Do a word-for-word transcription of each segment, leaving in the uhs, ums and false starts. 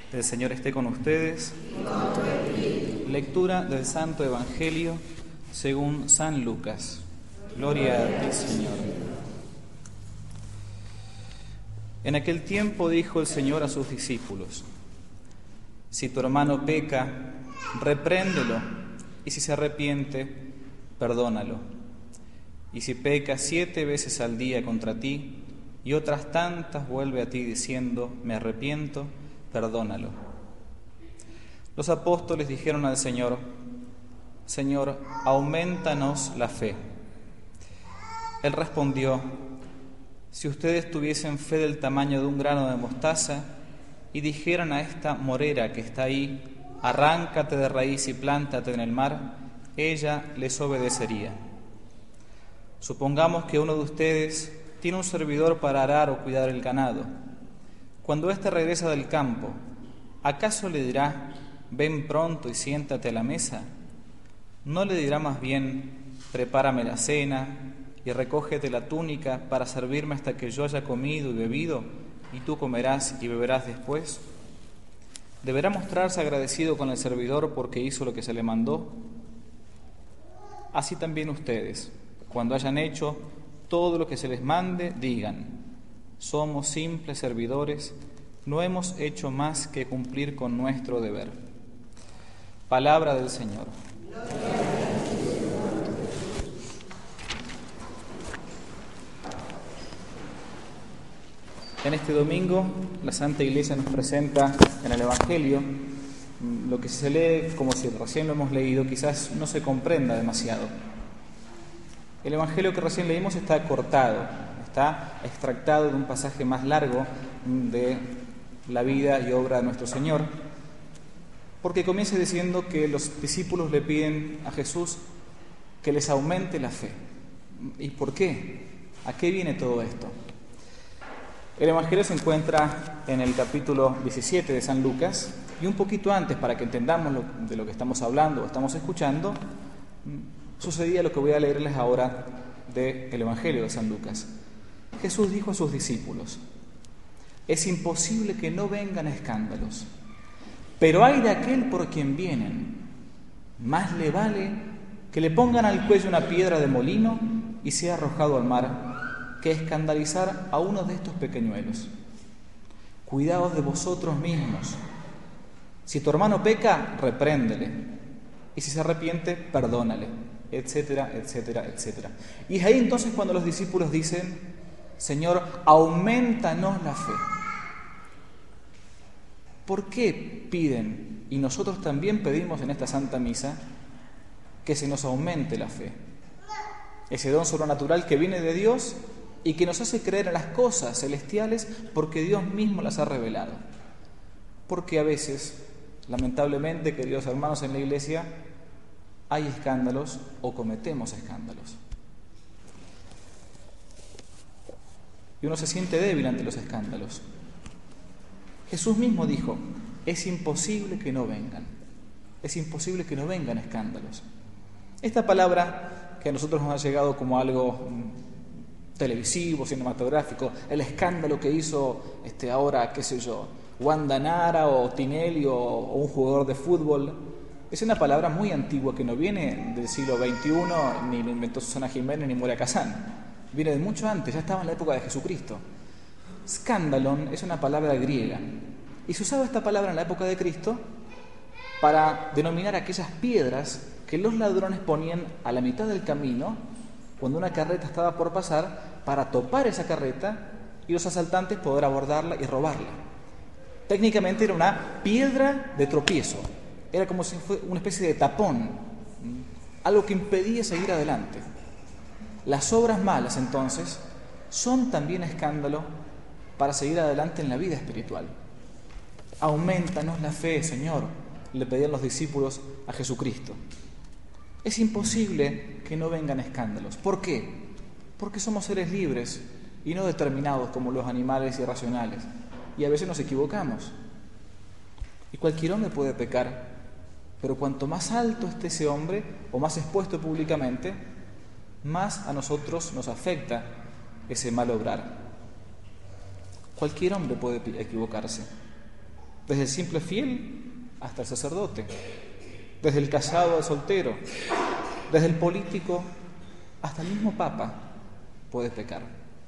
El Señor esté con ustedes. Lectura del Santo Evangelio según San Lucas. Gloria a ti, Señor. En aquel tiempo dijo el Señor a sus discípulos: si tu hermano peca, repréndelo, y si se arrepiente, perdónalo. Y si peca siete veces al día contra ti, y otras tantas vuelve a ti diciendo, me arrepiento, perdónalo. Los apóstoles dijeron al Señor: Señor, aumentanos la fe. Él respondió: si ustedes tuviesen fe del tamaño de un grano de mostaza y dijeran a esta morera que está ahí, arráncate de raíz y plántate en el mar, ella les obedecería. Supongamos que uno de ustedes tiene un servidor para arar o cuidar el ganado. Cuando éste regresa del campo, ¿acaso le dirá, ven pronto y siéntate a la mesa? ¿No le dirá más bien, prepárame la cena y recógete la túnica para servirme hasta que yo haya comido y bebido, y tú comerás y beberás después? ¿Deberá mostrarse agradecido con el servidor porque hizo lo que se le mandó? Así también ustedes, cuando hayan hecho todo lo que se les mande, digan: somos simples servidores, no hemos hecho más que cumplir con nuestro deber. Palabra del Señor. En este domingo, la Santa Iglesia nos presenta en el Evangelio lo que se lee como si recién lo hemos leído, quizás no se comprenda demasiado. El Evangelio que recién leímos está cortado, está extractado de un pasaje más largo de la vida y obra de nuestro Señor, porque comienza diciendo que los discípulos le piden a Jesús que les aumente la fe. ¿Y por qué? ¿A qué viene todo esto? El Evangelio se encuentra en el capítulo diecisiete de San Lucas, y un poquito antes, para que entendamos lo, de lo que estamos hablando o estamos escuchando, sucedía lo que voy a leerles ahora del Evangelio de San Lucas. Jesús dijo a sus discípulos: es imposible que no vengan escándalos, pero hay de aquel por quien vienen. Más le vale que le pongan al cuello una piedra de molino y sea arrojado al mar, que escandalizar a uno de estos pequeñuelos. Cuidaos de vosotros mismos. Si tu hermano peca, repréndele, y si se arrepiente, perdónale, etcétera, etcétera, etcétera. Y es ahí entonces cuando los discípulos dicen: Señor, aumentanos la fe. ¿Por qué piden, y nosotros también pedimos en esta Santa Misa, que se nos aumente la fe? Ese don sobrenatural que viene de Dios y que nos hace creer en las cosas celestiales porque Dios mismo las ha revelado. Porque a veces, lamentablemente, queridos hermanos en la Iglesia, hay escándalos o cometemos escándalos. Y uno se siente débil ante los escándalos. Jesús mismo dijo: es imposible que no vengan. Es imposible que no vengan escándalos. Esta palabra que a nosotros nos ha llegado como algo televisivo, cinematográfico, el escándalo que hizo este, ahora, qué sé yo, Wanda Nara o Tinelli o, o un jugador de fútbol, es una palabra muy antigua que no viene del siglo veintiuno, ni lo inventó Susana Jiménez ni Moria Kazán. Viene de mucho antes, ya estaba en la época de Jesucristo. Scandalon es una palabra griega y se usaba esta palabra en la época de Cristo para denominar aquellas piedras que los ladrones ponían a la mitad del camino cuando una carreta estaba por pasar, para topar esa carreta y los asaltantes poder abordarla y robarla. Técnicamente era una piedra de tropiezo, era como si fuera una especie de tapón, algo que impedía seguir adelante. Las obras malas, entonces, son también escándalo para seguir adelante en la vida espiritual. Aumentanos la fe, Señor, le pedían los discípulos a Jesucristo. Es imposible que no vengan escándalos. ¿Por qué? Porque somos seres libres y no determinados como los animales irracionales. Y a veces nos equivocamos. Y cualquier hombre puede pecar, pero cuanto más alto esté ese hombre o más expuesto públicamente, más a nosotros nos afecta ese mal obrar. Cualquier hombre puede equivocarse. desde el simple fiel hasta el sacerdote, desde el casado al soltero, desde el político hasta el mismo papa puede pecar.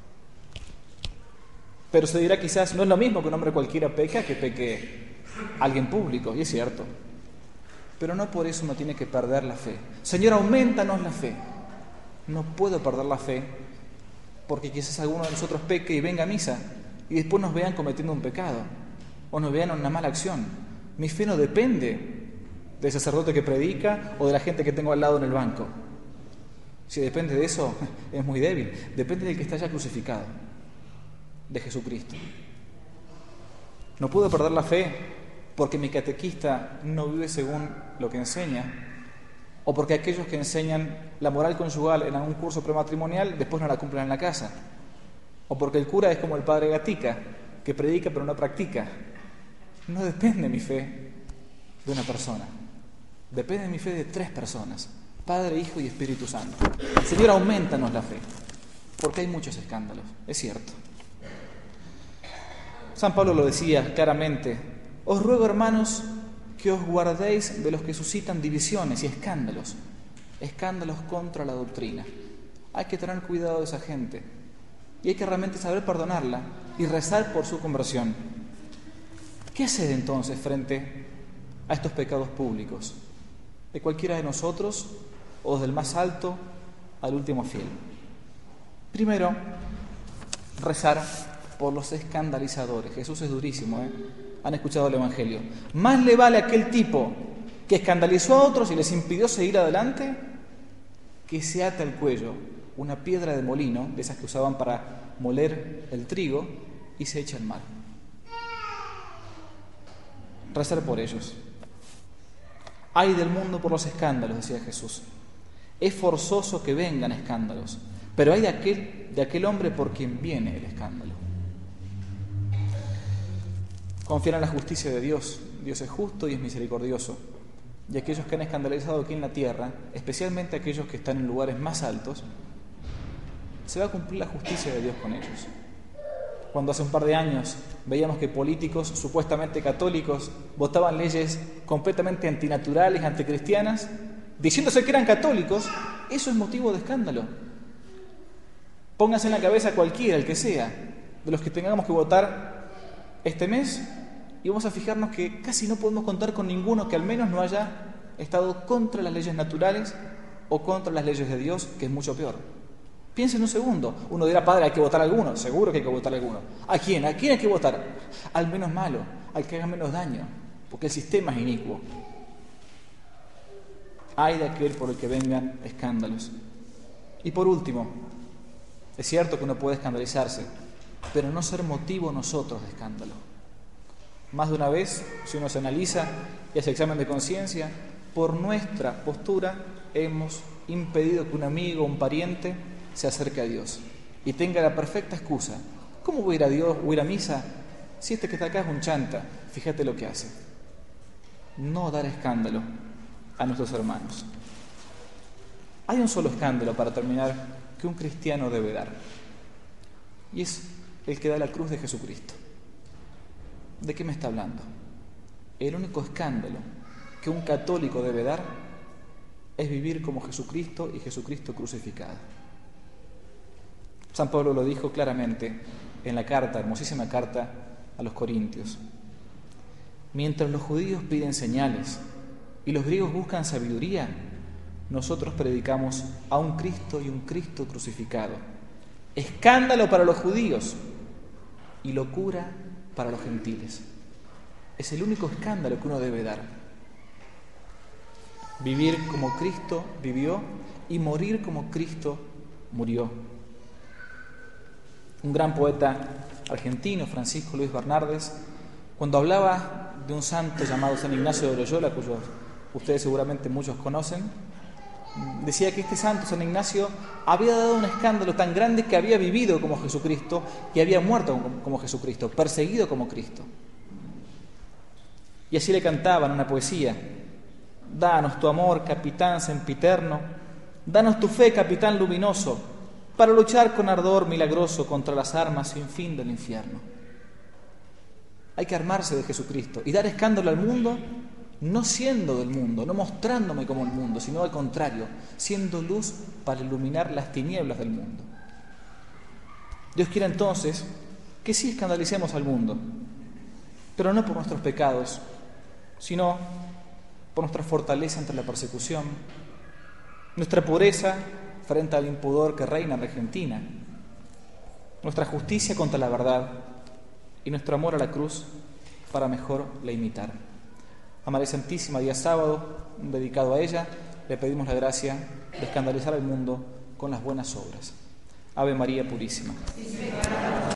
Pero se dirá quizás, no es lo mismo que un hombre cualquiera peca que peque alguien público, y es cierto. Pero no por eso uno tiene que perder la fe. Señor, aumentanos la fe. No puedo perder la fe porque quizás alguno de nosotros peque y venga a misa y después nos vean cometiendo un pecado o nos vean en una mala acción. Mi fe no depende del sacerdote que predica o de la gente que tengo al lado en el banco. Si depende de eso, es muy débil. Depende del que está ya crucificado, de Jesucristo. No puedo perder la fe porque mi catequista no vive según lo que enseña, o porque aquellos que enseñan la moral conyugal en algún curso prematrimonial después no la cumplen en la casa, o porque el cura es como el padre Gatica, que predica pero no practica. No depende mi fe de una persona, depende mi fe de tres personas: Padre, Hijo y Espíritu Santo. Señor, aumentanos la fe, porque hay muchos escándalos, es cierto. San Pablo lo decía claramente: os ruego, hermanos, que os guardéis de los que suscitan divisiones y escándalos, escándalos contra la doctrina. Hay que tener cuidado de esa gente y hay que realmente saber perdonarla y rezar por su conversión. ¿Qué hacer entonces frente a estos pecados públicos? ¿De cualquiera de nosotros o desde el más alto al último fiel? Primero, rezar por los escandalizadores. Jesús es durísimo, ¿eh? Han escuchado el Evangelio. Más le vale a aquel tipo que escandalizó a otros y les impidió seguir adelante, que se ate al cuello una piedra de molino, de esas que usaban para moler el trigo, y se echa al mar. Rezar por ellos. Ay del mundo por los escándalos, decía Jesús. Es forzoso que vengan escándalos, pero hay de aquel, de aquel hombre por quien viene el escándalo. Confiar en la justicia de Dios. Dios es justo y es misericordioso. Y aquellos que han escandalizado aquí en la tierra, especialmente aquellos que están en lugares más altos, se va a cumplir la justicia de Dios con ellos. Cuando hace un par de años veíamos que políticos supuestamente católicos votaban leyes completamente antinaturales, anticristianas, diciéndose que eran católicos, eso es motivo de escándalo. Pónganse en la cabeza cualquiera, el que sea, de los que tengamos que votar este mes, y vamos a fijarnos que casi no podemos contar con ninguno que al menos no haya estado contra las leyes naturales o contra las leyes de Dios, que es mucho peor. Piensen un segundo. Uno dirá, padre, hay que votar a alguno. Seguro que hay que votar a alguno. ¿A quién? ¿A quién hay que votar? Al menos malo, al que haga menos daño, porque el sistema es inicuo. Ay de aquel por el que vengan escándalos. Y por último, es cierto que uno puede escandalizarse, pero no ser motivo nosotros de escándalo. Más de una vez, si uno se analiza y hace examen de conciencia, por nuestra postura hemos impedido que un amigo o un pariente se acerque a Dios y tenga la perfecta excusa. ¿Cómo voy a ir a Dios o ir a misa si este que está acá es un chanta? Fíjate lo que hace. No dar escándalo a nuestros hermanos. Hay un solo escándalo, para terminar, que un cristiano debe dar, y es el que da la cruz de Jesucristo. ¿De qué me está hablando? El único escándalo que un católico debe dar es vivir como Jesucristo y Jesucristo crucificado. San Pablo lo dijo claramente en la carta, hermosísima carta a los Corintios. Mientras los judíos piden señales y los griegos buscan sabiduría, nosotros predicamos a un Cristo y un Cristo crucificado. Escándalo para los judíos y locura para los gentiles. Es el único escándalo que uno debe dar. Vivir como Cristo vivió y morir como Cristo murió. Un gran poeta argentino, Francisco Luis Bernardes, cuando hablaba de un santo llamado San Ignacio de Loyola, cuyos ustedes seguramente muchos conocen, decía que este santo, San Ignacio, había dado un escándalo tan grande que había vivido como Jesucristo y había muerto como Jesucristo, perseguido como Cristo. Y así le cantaban una poesía: danos tu amor, capitán sempiterno, danos tu fe, capitán luminoso, para luchar con ardor milagroso contra las armas sin fin del infierno. Hay que armarse de Jesucristo y dar escándalo al mundo, no siendo del mundo, no mostrándome como el mundo, sino al contrario, siendo luz para iluminar las tinieblas del mundo. Dios quiere entonces que sí escandalicemos al mundo, pero no por nuestros pecados, sino por nuestra fortaleza ante la persecución, nuestra pureza frente al impudor que reina en Argentina, nuestra justicia contra la verdad y nuestro amor a la cruz para mejor la imitar. A María Santísima, día sábado, dedicado a ella, le pedimos la gracia de escandalizar al mundo con las buenas obras. Ave María Purísima.